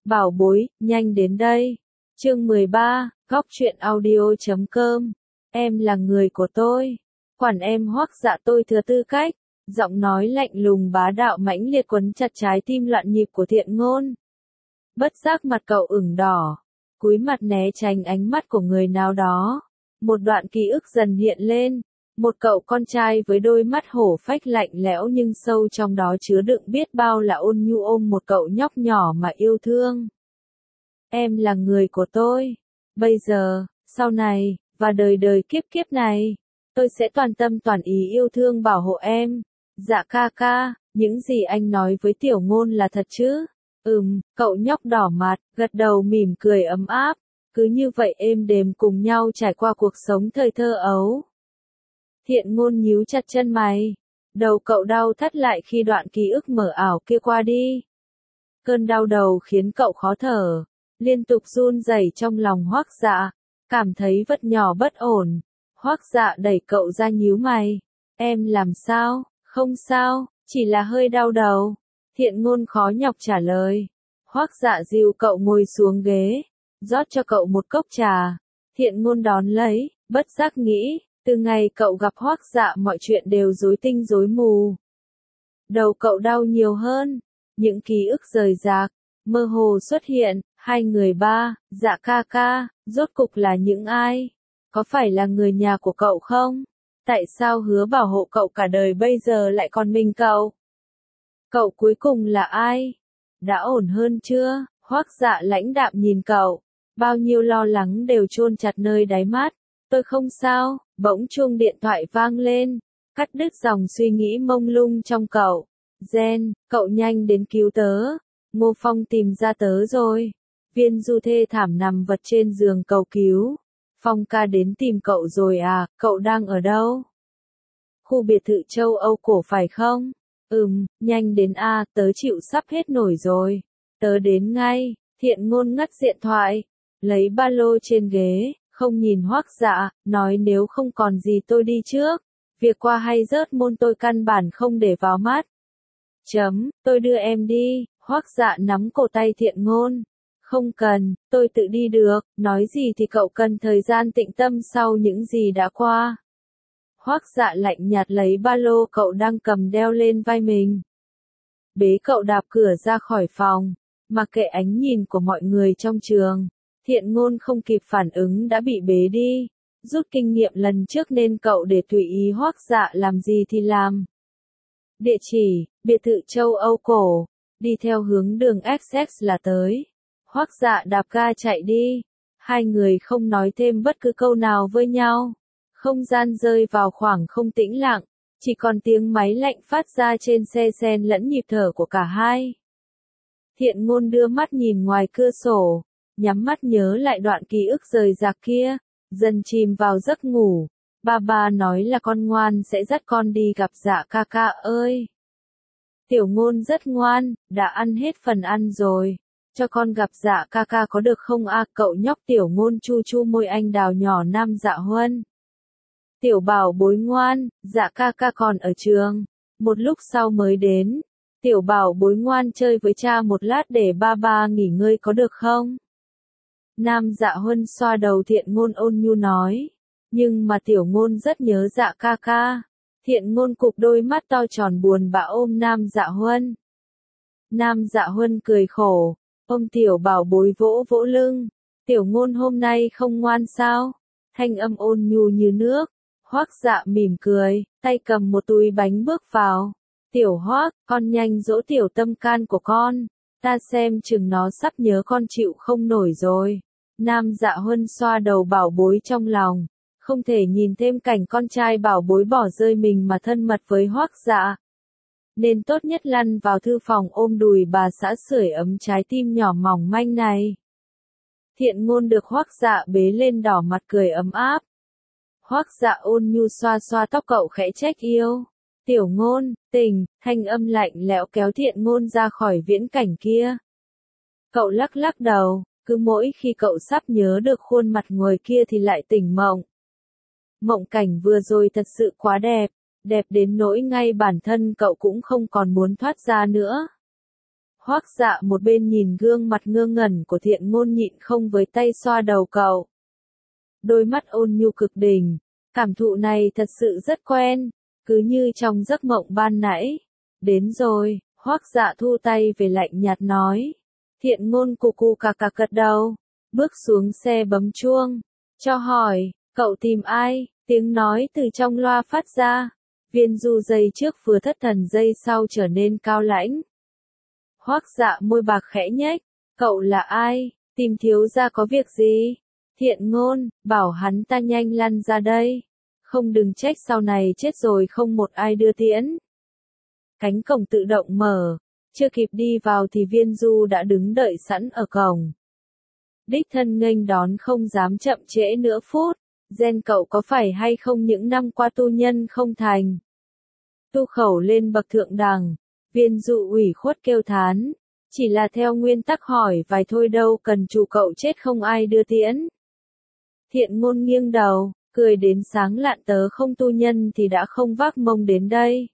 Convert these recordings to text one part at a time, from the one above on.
Bảo bối, nhanh đến đây. Chương 13, Góc truyện audio.com. Em là người của tôi. Quản em Hoắc Dạ tôi thừa tư cách. Giọng nói lạnh lùng bá đạo mãnh liệt quấn chặt trái tim loạn nhịp của Thiện Ngôn. Bất giác mặt cậu ửng đỏ, cúi mặt né tránh ánh mắt của người nào đó. Một đoạn ký ức dần hiện lên, một cậu con trai với đôi mắt hổ phách lạnh lẽo nhưng sâu trong đó chứa đựng biết bao là ôn nhu ôm một cậu nhóc nhỏ mà yêu thương. Em là người của tôi. Bây giờ, sau này, và đời đời kiếp kiếp này, tôi sẽ toàn tâm toàn ý yêu thương bảo hộ em. Dạ ca ca, những gì anh nói với Tiểu Ngôn là thật chứ? Cậu nhóc đỏ mặt, gật đầu mỉm cười ấm áp. Cứ như vậy êm đềm cùng nhau trải qua cuộc sống thời thơ ấu. Thiện Ngôn nhíu chặt chân mày. Đầu cậu đau thắt lại khi đoạn ký ức mờ ảo kia qua đi. Cơn đau đầu khiến cậu khó thở, liên tục run rẩy trong lòng Hoắc Dạ, cảm thấy vật nhỏ bất ổn. Hoắc Dạ đẩy cậu ra nhíu mày. Em làm sao? Không sao, chỉ là hơi đau đầu. Thiện Ngôn khó nhọc trả lời. Hoắc Dạ dìu cậu ngồi xuống ghế, rót cho cậu một cốc trà. Thiện Ngôn đón lấy, bất giác nghĩ, từ ngày cậu gặp Hoắc Dạ mọi chuyện đều rối tinh rối mù. Đầu cậu đau nhiều hơn, những ký ức rời rạc, mơ hồ xuất hiện, hai người ba, Dạ ca ca, rốt cục là những ai? Có phải là người nhà của cậu không? Tại sao hứa bảo hộ cậu cả đời bây giờ lại còn mình cậu? Cậu cuối cùng là ai? Đã ổn hơn chưa? Hoắc Dạ lãnh đạm nhìn cậu, bao nhiêu lo lắng đều chôn chặt nơi đáy mắt. Tôi không sao. Bỗng chuông điện thoại vang lên, cắt đứt dòng suy nghĩ mông lung trong cậu. Gen, cậu nhanh đến cứu tớ. Ngô Phong tìm ra tớ rồi. Viên Du thê thảm nằm vật trên giường cầu cứu. Phong ca đến tìm cậu rồi à, cậu đang ở đâu? Khu biệt thự châu Âu cổ phải không? Nhanh đến a, tớ chịu sắp hết nổi rồi. Tớ đến ngay. Thiện Ngôn ngắt điện thoại, lấy ba lô trên ghế, không nhìn Hoắc Dạ, nói nếu không còn gì tôi đi trước. Việc qua hay rớt môn tôi căn bản không để vào mắt. Tôi đưa em đi. Hoắc Dạ nắm cổ tay Thiện Ngôn. Không cần, tôi tự đi được, nói gì thì cậu cần thời gian tĩnh tâm sau những gì đã qua. Hoắc Dạ lạnh nhạt lấy ba lô cậu đang cầm đeo lên vai mình. Bế cậu đạp cửa ra khỏi phòng, mặc kệ ánh nhìn của mọi người trong trường. Thiện Ngôn không kịp phản ứng đã bị bế đi. Rút kinh nghiệm lần trước nên cậu để tùy ý Hoắc Dạ làm gì thì làm. Địa chỉ, biệt thự châu Âu cổ, đi theo hướng đường XX là tới. Hoắc Dạ đạp ga chạy đi. Hai người không nói thêm bất cứ câu nào với nhau. Không gian rơi vào khoảng không tĩnh lặng, chỉ còn tiếng máy lạnh phát ra trên xe xen lẫn nhịp thở của cả hai. Thiện Ngôn đưa mắt nhìn ngoài cửa sổ, nhắm mắt nhớ lại đoạn ký ức rời rạc kia, dần chìm vào giấc ngủ. Ba nói là con ngoan sẽ dắt con đi gặp Dạ ca ca ơi. Tiểu Ngôn rất ngoan, đã ăn hết phần ăn rồi. Cho con gặp Dạ ca ca có được không a? Cậu nhóc Tiểu Ngôn chu chu môi anh đào nhỏ Nam Dạ Huân. Tiểu bảo bối ngoan, Dạ ca ca còn ở trường. Một lúc sau mới đến. Tiểu bảo bối ngoan chơi với cha một lát để ba nghỉ ngơi có được không? Nam Dạ Huân xoa đầu Thiện Ngôn ôn nhu nói. Nhưng mà Tiểu Ngôn rất nhớ Dạ ca ca. Thiện Ngôn cụp đôi mắt to tròn buồn bã ôm Nam Dạ Huân. Nam Dạ Huân cười khổ, ôm tiểu bảo bối vỗ vỗ lưng. Tiểu Ngôn hôm nay không ngoan sao? Thanh âm ôn nhu như nước. Hoắc Dạ mỉm cười, tay cầm một túi bánh bước vào. Tiểu Hoắc, con nhanh dỗ tiểu tâm can của con. Ta xem chừng nó sắp nhớ con chịu không nổi rồi. Nam Dạ Huân xoa đầu bảo bối trong lòng. Không thể nhìn thêm cảnh con trai bảo bối bỏ rơi mình mà thân mật với Hoắc Dạ. Nên tốt nhất lăn vào thư phòng ôm đùi bà xã sưởi ấm trái tim nhỏ mỏng manh này. Thiện Ngôn được Hoắc Dạ bế lên đỏ mặt cười ấm áp. Hoắc Dạ ôn nhu xoa xoa tóc cậu khẽ trách yêu. Tiểu Ngôn, tỉnh, thanh âm lạnh lẽo kéo Thiện Ngôn ra khỏi viễn cảnh kia. Cậu lắc lắc đầu, cứ mỗi khi cậu sắp nhớ được khuôn mặt người kia thì lại tỉnh mộng. Mộng cảnh vừa rồi thật sự quá đẹp, đẹp đến nỗi ngay bản thân cậu cũng không còn muốn thoát ra nữa. Hoắc Dạ một bên nhìn gương mặt ngơ ngẩn của Thiện Ngôn nhịn không với tay xoa đầu cậu. Đôi mắt ôn nhu cực đỉnh, cảm thụ này thật sự rất quen, cứ như trong giấc mộng ban nãy. Đến rồi, Hoắc Dạ thu tay về lạnh nhạt nói. Thiện Ngôn cù cù cà cà gật đầu, bước xuống xe bấm chuông, cho hỏi, cậu tìm ai? Tiếng nói từ trong loa phát ra. Viên Du giây trước vừa thất thần giây sau trở nên cao lãnh. Hoắc Dạ môi bạc khẽ nhếch, cậu là ai? Tìm thiếu gia có việc gì? Thiện Ngôn, bảo hắn ta nhanh lăn ra đây. Không đừng trách sau này chết rồi không một ai đưa tiễn. Cánh cổng tự động mở, chưa kịp đi vào thì Viên Du đã đứng đợi sẵn ở cổng. Đích thân nghênh đón không dám chậm trễ nửa phút. Gen cậu có phải hay không những năm qua tu nhân không thành? Tu khẩu lên bậc thượng đẳng, Viên Du ủy khuất kêu thán, chỉ là theo nguyên tắc hỏi vài thôi đâu cần chủ cậu chết không ai đưa tiễn. Thiện Ngôn nghiêng đầu, cười đến sáng lạn tớ không tu nhân thì đã không vác mông đến đây.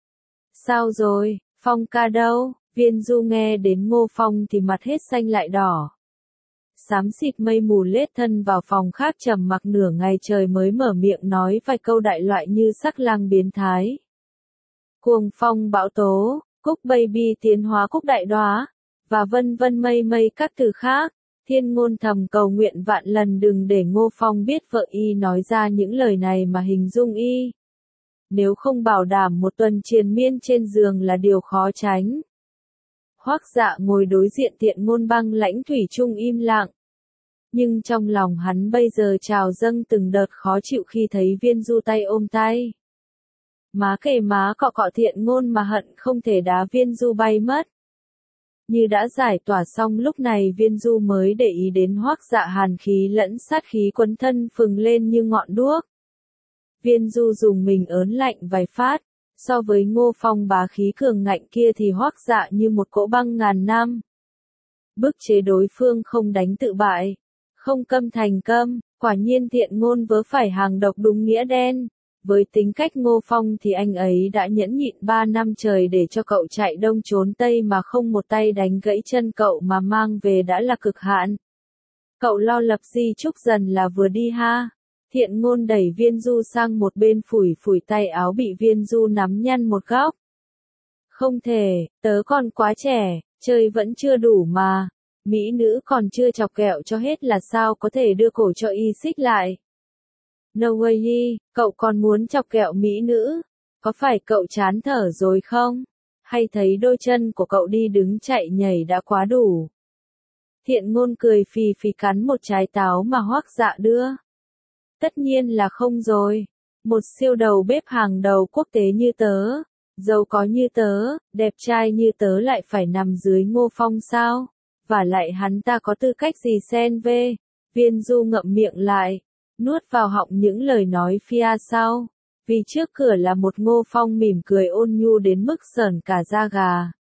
Sao rồi, Phong ca đâu? Viên Du nghe đến Ngô Phong thì mặt hết xanh lại đỏ. Xám xịt mây mù lết thân vào phòng khác trầm mặc nửa ngày trời mới mở miệng nói vài câu đại loại như sắc lang biến thái. Cuồng phong bão tố, cúc baby tiến hóa cúc đại đóa, và vân vân mây mây các từ khác. Thiên Ngôn thầm cầu nguyện vạn lần đừng để Ngô Phong biết vợ y nói ra những lời này mà hình dung y. Nếu không bảo đảm một tuần triền miên trên giường là điều khó tránh. Hoắc Dạ ngồi đối diện Thiện Ngôn băng lãnh thủy chung im lặng. Nhưng trong lòng hắn bây giờ trào dâng từng đợt khó chịu khi thấy Viên Du tay ôm tay. Má kề má cọ cọ Thiện Ngôn mà hận không thể đá Viên Du bay mất. Như đã giải tỏa xong lúc này Viên Du mới để ý đến Hoắc Dạ hàn khí lẫn sát khí quấn thân phừng lên như ngọn đuốc. Viên Du dùng mình ớn lạnh vài phát, so với Ngô Phong bá khí cường ngạnh kia thì Hoắc Dạ như một cỗ băng ngàn năm. Bức chế đối phương không đánh tự bại, không câm thành câm, quả nhiên Thiện Ngôn vớ phải hàng độc đúng nghĩa đen. Với tính cách Ngô Phong thì anh ấy đã nhẫn nhịn 3 năm trời để cho cậu chạy đông trốn tây mà không một tay đánh gãy chân cậu mà mang về đã là cực hạn. Cậu lo lập di chúc dần là vừa đi ha. Thiện Ngôn đẩy Viên Du sang một bên phủi phủi tay áo bị Viên Du nắm nhăn một góc. Không thể, tớ còn quá trẻ, chơi vẫn chưa đủ mà. Mỹ nữ còn chưa chọc kẹo cho hết là sao có thể đưa cổ cho y xích lại. No way, cậu còn muốn chọc kẹo mỹ nữ? Có phải cậu chán thở rồi không? Hay thấy đôi chân của cậu đi đứng chạy nhảy đã quá đủ? Thiện Ngôn cười phì phì cắn một trái táo mà Hoắc Dạ đưa. Tất nhiên là không rồi. Một siêu đầu bếp hàng đầu quốc tế như tớ, giàu có như tớ, đẹp trai như tớ lại phải nằm dưới Ngô Phong sao? Và lại hắn ta có tư cách gì xen về? Viên Du ngậm miệng lại, nuốt vào họng những lời nói phía sau. Vì trước cửa là một Ngô Phong mỉm cười ôn nhu đến mức sởn cả da gà.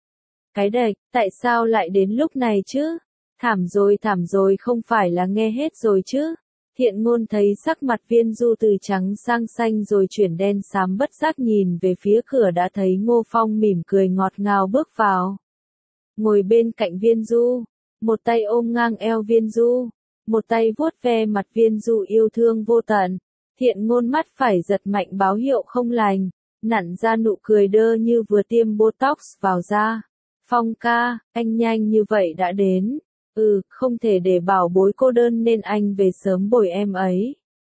Cái đệch, tại sao lại đến lúc này chứ? Thảm rồi không phải là nghe hết rồi chứ? Thiện Ngôn thấy sắc mặt Viên Du từ trắng sang xanh rồi chuyển đen xám bất giác nhìn về phía cửa đã thấy Ngô Phong mỉm cười ngọt ngào bước vào. Ngồi bên cạnh Viên Du, một tay ôm ngang eo Viên Du, một tay vuốt ve mặt Viên Du yêu thương vô tận. Thiện Ngôn mắt phải giật mạnh báo hiệu không lành, nặn ra nụ cười đơ như vừa tiêm botox vào da. Phong ca, anh nhanh như vậy đã đến. Không thể để bảo bối cô đơn nên anh về sớm bồi em ấy.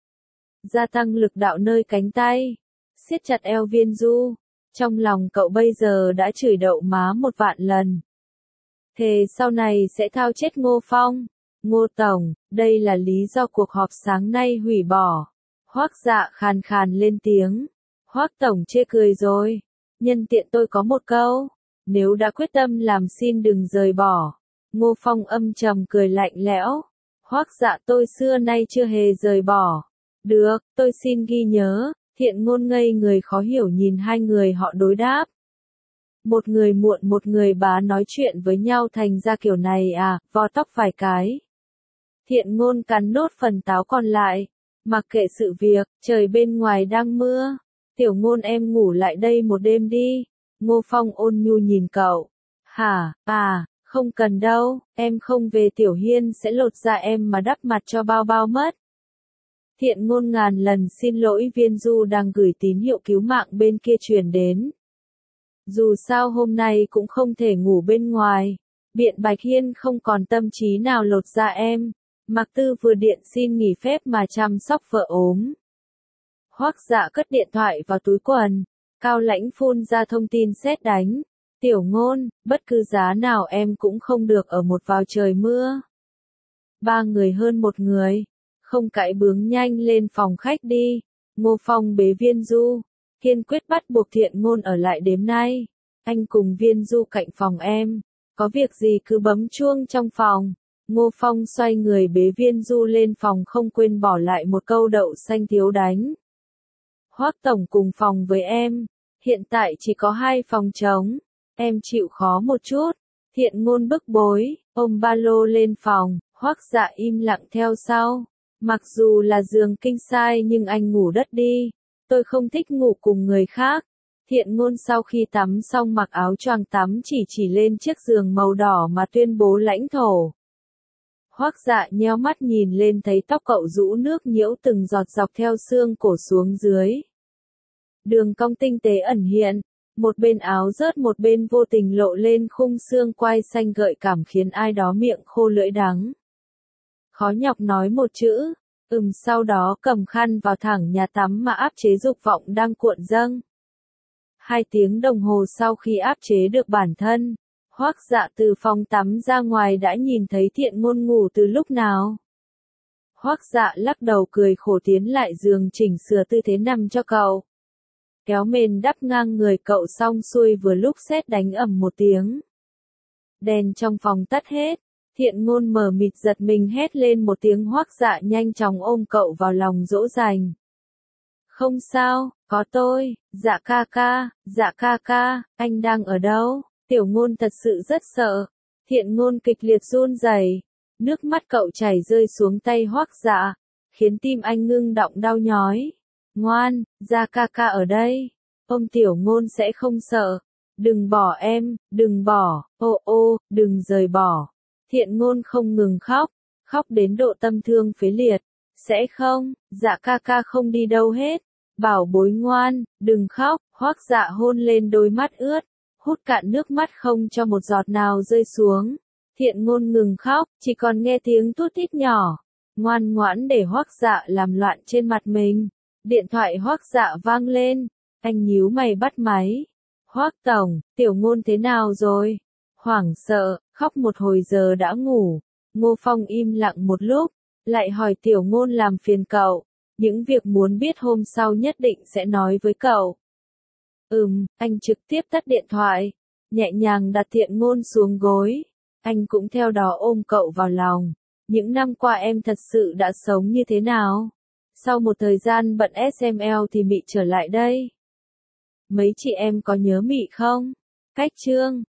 Gia tăng lực đạo nơi cánh tay, siết chặt eo Viên Du. Trong lòng cậu bây giờ đã chửi đậu má 1.000.000 lần. Thề sau này sẽ thao chết Ngô Phong. Ngô Tổng, đây là lý do cuộc họp sáng nay hủy bỏ. Hoắc Dạ khàn khàn lên tiếng. Hoắc Tổng chê cười rồi. Nhân tiện tôi có một câu. Nếu đã quyết tâm làm xin đừng rời bỏ. Ngô Phong âm trầm cười lạnh lẽo. Hoắc Dạ tôi xưa nay chưa hề rời bỏ. Được, tôi xin ghi nhớ. Thiện Ngôn ngây người khó hiểu nhìn hai người họ đối đáp. Một người muộn một người bá nói chuyện với nhau thành ra kiểu này à, vo tóc vài cái. Thiện Ngôn cắn nốt phần táo còn lại. Mặc kệ sự việc, trời bên ngoài đang mưa. Tiểu Ngôn em ngủ lại đây một đêm đi. Ngô Phong ôn nhu nhìn cậu. Hả, không cần đâu, em không về Tiểu Hiên sẽ lột da em mà đắp mặt cho bao bao mất. Thiện Ngôn ngàn lần xin lỗi Viên Du đang gửi tín hiệu cứu mạng bên kia truyền đến. Dù sao hôm nay cũng không thể ngủ bên ngoài. Biện Bạch Hiên không còn tâm trí nào lột da em. Mạc Tư vừa điện xin nghỉ phép mà chăm sóc vợ ốm. Hoắc Dạ cất điện thoại vào túi quần. Cao Lãnh phun ra thông tin sét đánh. Tiểu Ngôn, bất cứ giá nào em cũng không được ở một vào trời mưa. Ba người hơn một người. Không cãi bướng, nhanh lên phòng khách đi. Ngô Phong bế Viên Du. Kiên quyết bắt buộc Thiện Ngôn ở lại đêm nay. Anh cùng Viên Du cạnh phòng em. Có việc gì cứ bấm chuông trong phòng. Ngô Phong xoay người bế Viên Du lên phòng, không quên bỏ lại một câu đậu xanh thiếu đánh. Hoắc tổng cùng phòng với em. Hiện tại chỉ có 2 phòng trống. Em chịu khó một chút. Thiện Ngôn bức bối, ôm ba lô lên phòng. Hoắc Dạ im lặng theo sau. Mặc dù là giường king size nhưng anh ngủ đất đi. Tôi không thích ngủ cùng người khác. Thiện Ngôn sau khi tắm xong mặc áo choàng tắm chỉ lên chiếc giường màu đỏ mà tuyên bố lãnh thổ. Hoắc Dạ nheo mắt nhìn lên thấy tóc cậu rũ nước nhiễu từng giọt dọc theo xương cổ xuống dưới. Đường cong tinh tế ẩn hiện, một bên áo rớt một bên vô tình lộ lên khung xương quai xanh gợi cảm khiến ai đó miệng khô lưỡi đắng. Khó nhọc nói một chữ, sau đó cầm khăn vào thẳng nhà tắm mà áp chế dục vọng đang cuộn dâng. 2 tiếng đồng hồ sau khi áp chế được bản thân, Hoắc Dạ từ phòng tắm ra ngoài đã nhìn thấy Thiện Ngôn ngủ từ lúc nào. Hoắc Dạ lắc đầu cười khổ tiến lại giường chỉnh sửa tư thế nằm cho cậu. Kéo mền đắp ngang người cậu xong xuôi vừa lúc sét đánh ầm một tiếng. Đèn trong phòng tắt hết. Thiện Ngôn mờ mịt giật mình hét lên một tiếng. Hoắc Dạ nhanh chóng ôm cậu vào lòng dỗ dành. Không sao, có tôi, Dạ ca ca, anh đang ở đâu? Tiểu Ngôn thật sự rất sợ. Thiện Ngôn kịch liệt run rẩy, nước mắt cậu chảy rơi xuống tay Hoắc Dạ, khiến tim anh ngưng đọng đau nhói. Ngoan, Dạ ca ở đây. Ôm Tiểu Ngôn sẽ không sợ. Đừng bỏ em, đừng bỏ, đừng rời bỏ. Thiện Ngôn không ngừng khóc, khóc đến độ tâm thương phế liệt. Sẽ không, Dạ ca không đi đâu hết. Bảo bối ngoan, đừng khóc. Hoắc Dạ hôn lên đôi mắt ướt, hút cạn nước mắt không cho một giọt nào rơi xuống. Thiện Ngôn ngừng khóc, chỉ còn nghe tiếng tút tít nhỏ. Ngoan ngoãn để Hoắc Dạ làm loạn trên mặt mình. Điện thoại Hoắc Dạ vang lên, anh nhíu mày bắt máy. Hoắc tổng, Tiểu Ngôn thế nào rồi? Hoảng sợ, khóc một hồi giờ đã ngủ. Ngô Phong im lặng một lúc, lại hỏi Tiểu Ngôn làm phiền cậu. Những việc muốn biết hôm sau nhất định sẽ nói với cậu. Anh trực tiếp tắt điện thoại, nhẹ nhàng đặt Thiện Ngôn xuống gối. Anh cũng theo đó ôm cậu vào lòng. Những năm qua em thật sự đã sống như thế nào? Sau một thời gian bận SML thì Mị trở lại đây. Mấy chị em có nhớ Mị không? Cách chương